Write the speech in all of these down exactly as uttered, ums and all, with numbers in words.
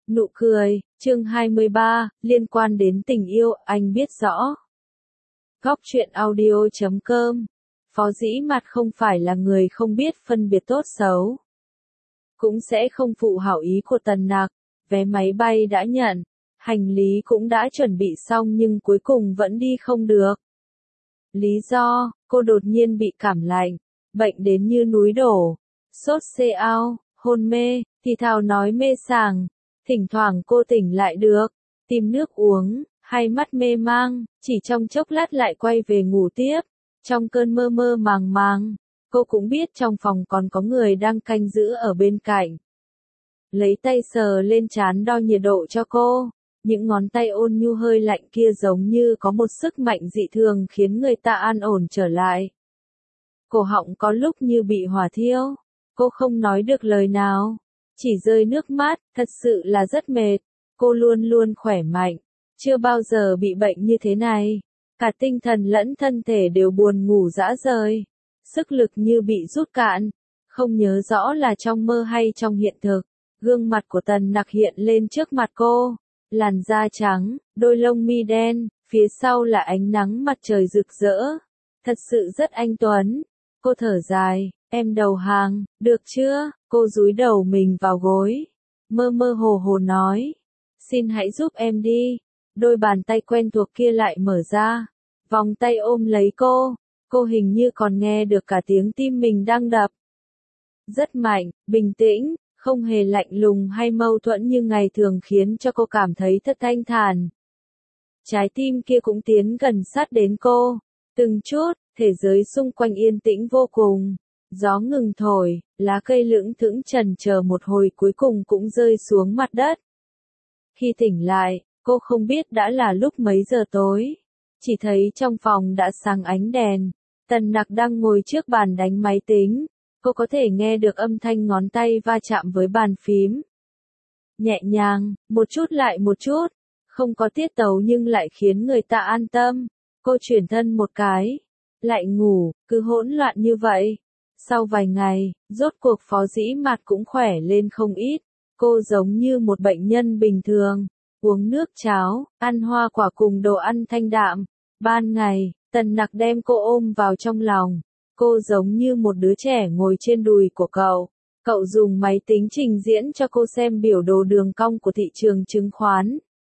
Nụ cười, chương hai mươi ba, liên quan đến tình yêu, anh biết rõ. Góc truyện audio chấm com. Phó Dĩ Mạt không phải là người không biết phân biệt tốt xấu. Cũng sẽ không phụ hảo ý của Tần Nặc, vé máy bay đã nhận, hành lý cũng đã chuẩn bị xong nhưng cuối cùng vẫn đi không được. Lý do, cô đột nhiên bị cảm lạnh, bệnh đến như núi đổ, sốt xê ao, hôn mê, thì thào nói mê sảng. Thỉnh thoảng cô tỉnh lại được, tìm nước uống, hay mắt mê mang, chỉ trong chốc lát lại quay về ngủ tiếp. Trong cơn mơ mơ màng màng, cô cũng biết trong phòng còn có người đang canh giữ ở bên cạnh. Lấy tay sờ lên trán đo nhiệt độ cho cô, những ngón tay ôn nhu hơi lạnh kia giống như có một sức mạnh dị thường khiến người ta an ổn trở lại. Cổ họng có lúc như bị hỏa thiêu, cô không nói được lời nào. Chỉ rơi nước mắt, thật sự là rất mệt, cô luôn luôn khỏe mạnh, chưa bao giờ bị bệnh như thế này, cả tinh thần lẫn thân thể đều buồn ngủ rã rời, sức lực như bị rút cạn, không nhớ rõ là trong mơ hay trong hiện thực, gương mặt của Tần Nặc hiện lên trước mặt cô, làn da trắng, đôi lông mi đen, phía sau là ánh nắng mặt trời rực rỡ, thật sự rất anh tuấn, cô thở dài. Em đầu hàng, được chưa? Cô dúi đầu mình vào gối. Mơ mơ hồ hồ nói. Xin hãy giúp em đi. Đôi bàn tay quen thuộc kia lại mở ra. Vòng tay ôm lấy cô. Cô hình như còn nghe được cả tiếng tim mình đang đập. Rất mạnh, bình tĩnh, không hề lạnh lùng hay mâu thuẫn như ngày thường khiến cho cô cảm thấy thật thanh thản. Trái tim kia cũng tiến gần sát đến cô. Từng chút, thế giới xung quanh yên tĩnh vô cùng. Gió ngừng thổi, lá cây lững thững chần chờ một hồi cuối cùng cũng rơi xuống mặt đất. Khi tỉnh lại, cô không biết đã là lúc mấy giờ tối. Chỉ thấy trong phòng đã sáng ánh đèn. Tần Nặc đang ngồi trước bàn đánh máy tính. Cô có thể nghe được âm thanh ngón tay va chạm với bàn phím. Nhẹ nhàng, một chút lại một chút. Không có tiết tấu nhưng lại khiến người ta an tâm. Cô chuyển thân một cái. Lại ngủ, cứ hỗn loạn như vậy. Sau vài ngày, rốt cuộc Phó Dĩ Mạt cũng khỏe lên không ít, cô giống như một bệnh nhân bình thường, uống nước cháo, ăn hoa quả cùng đồ ăn thanh đạm. Ban ngày, Tần Nặc đem cô ôm vào trong lòng, cô giống như một đứa trẻ ngồi trên đùi của cậu. Cậu dùng máy tính trình diễn cho cô xem biểu đồ đường cong của thị trường chứng khoán.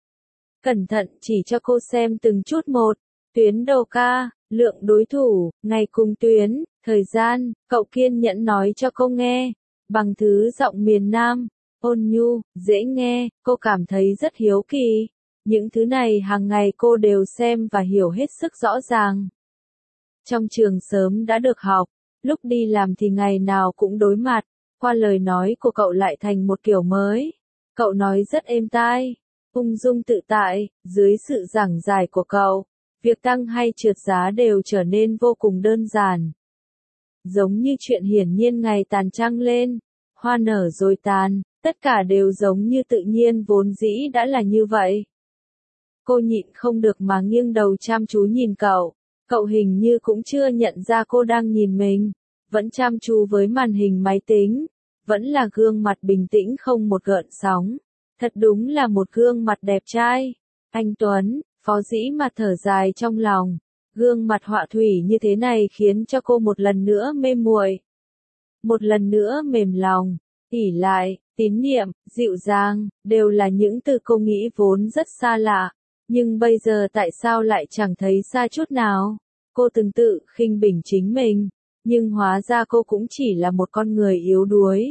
Cẩn thận chỉ cho cô xem từng chút một, tuyến đầu ca, lượng đối thủ, ngày cùng tuyến, thời gian, cậu kiên nhẫn nói cho cô nghe, bằng thứ giọng miền Nam, ôn nhu, dễ nghe, cô cảm thấy rất hiếu kỳ. Những thứ này hàng ngày cô đều xem và hiểu hết sức rõ ràng. Trong trường sớm đã được học, lúc đi làm thì ngày nào cũng đối mặt, qua lời nói của cậu lại thành một kiểu mới. Cậu nói rất êm tai, ung dung tự tại, dưới sự giảng giải của cậu. Việc tăng hay trượt giá đều trở nên vô cùng đơn giản. Giống như chuyện hiển nhiên ngày tàn trăng lên, hoa nở rồi tàn, tất cả đều giống như tự nhiên vốn dĩ đã là như vậy. Cô nhịn không được mà nghiêng đầu chăm chú nhìn cậu, cậu hình như cũng chưa nhận ra cô đang nhìn mình, vẫn chăm chú với màn hình máy tính, vẫn là gương mặt bình tĩnh không một gợn sóng, thật đúng là một gương mặt đẹp trai, anh Tuấn. Phó Dĩ Mạt thở dài trong lòng, gương mặt họa thủy như thế này khiến cho cô một lần nữa mê muội, một lần nữa mềm lòng, ỷ lại, tín niệm, dịu dàng, đều là những từ cô nghĩ vốn rất xa lạ, nhưng bây giờ tại sao lại chẳng thấy xa chút nào? Cô từng tự khinh bỉ chính mình, nhưng hóa ra cô cũng chỉ là một con người yếu đuối.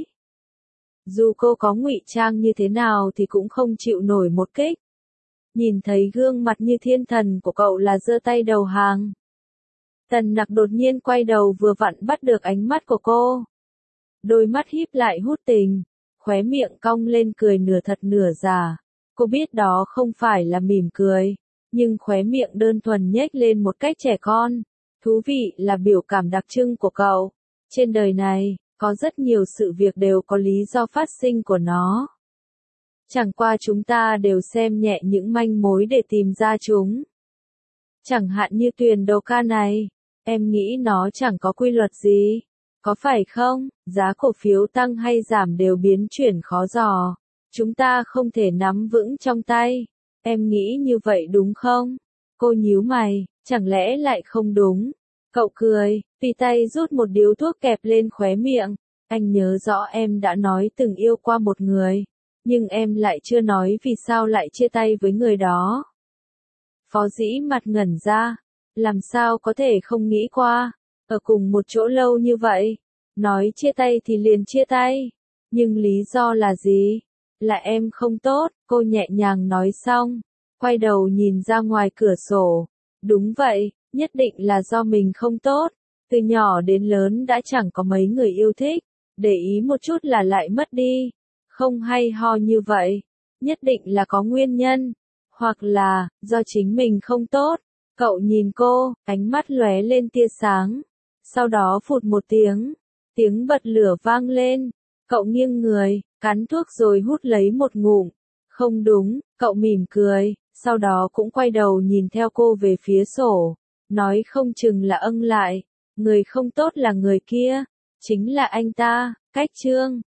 Dù cô có ngụy trang như thế nào thì cũng không chịu nổi một kích. Nhìn thấy gương mặt như thiên thần của cậu là giơ tay đầu hàng. Tần Nặc đột nhiên quay đầu vừa vặn bắt được ánh mắt của cô. Đôi mắt híp lại hút tình, khóe miệng cong lên cười nửa thật nửa giả. Cô biết đó không phải là mỉm cười, nhưng khóe miệng đơn thuần nhếch lên một cách trẻ con. Thú vị là biểu cảm đặc trưng của cậu. Trên đời này, có rất nhiều sự việc đều có lý do phát sinh của nó. Chẳng qua chúng ta đều xem nhẹ những manh mối để tìm ra chúng. Chẳng hạn như tuyển đầu ca này, em nghĩ nó chẳng có quy luật gì, có phải không? Giá cổ phiếu tăng hay giảm đều biến chuyển khó dò. Chúng ta không thể nắm vững trong tay. Em nghĩ như vậy đúng không? Cô nhíu mày, chẳng lẽ lại không đúng? Cậu cười, tùy tay rút một điếu thuốc kẹp lên khóe miệng. Anh nhớ rõ em đã nói từng yêu qua một người, nhưng em lại chưa nói vì sao lại chia tay với người đó. Phó Dĩ mặt ngẩn ra, làm sao có thể không nghĩ qua, ở cùng một chỗ lâu như vậy, nói chia tay thì liền chia tay, nhưng lý do là gì? Là em không tốt, cô nhẹ nhàng nói xong, quay đầu nhìn ra ngoài cửa sổ. Đúng vậy, nhất định là do mình không tốt, từ nhỏ đến lớn đã chẳng có mấy người yêu thích, để ý một chút là lại mất đi, không hay ho như vậy, nhất định là có nguyên nhân, hoặc là, do chính mình không tốt. Cậu nhìn cô, ánh mắt lóe lên tia sáng, sau đó phụt một tiếng, tiếng bật lửa vang lên, cậu nghiêng người, cắn thuốc rồi hút lấy một ngụm. Không đúng, cậu mỉm cười, sau đó cũng quay đầu nhìn theo cô về phía sổ, nói không chừng là âng lại, người không tốt là người kia, chính là anh ta. Cách chương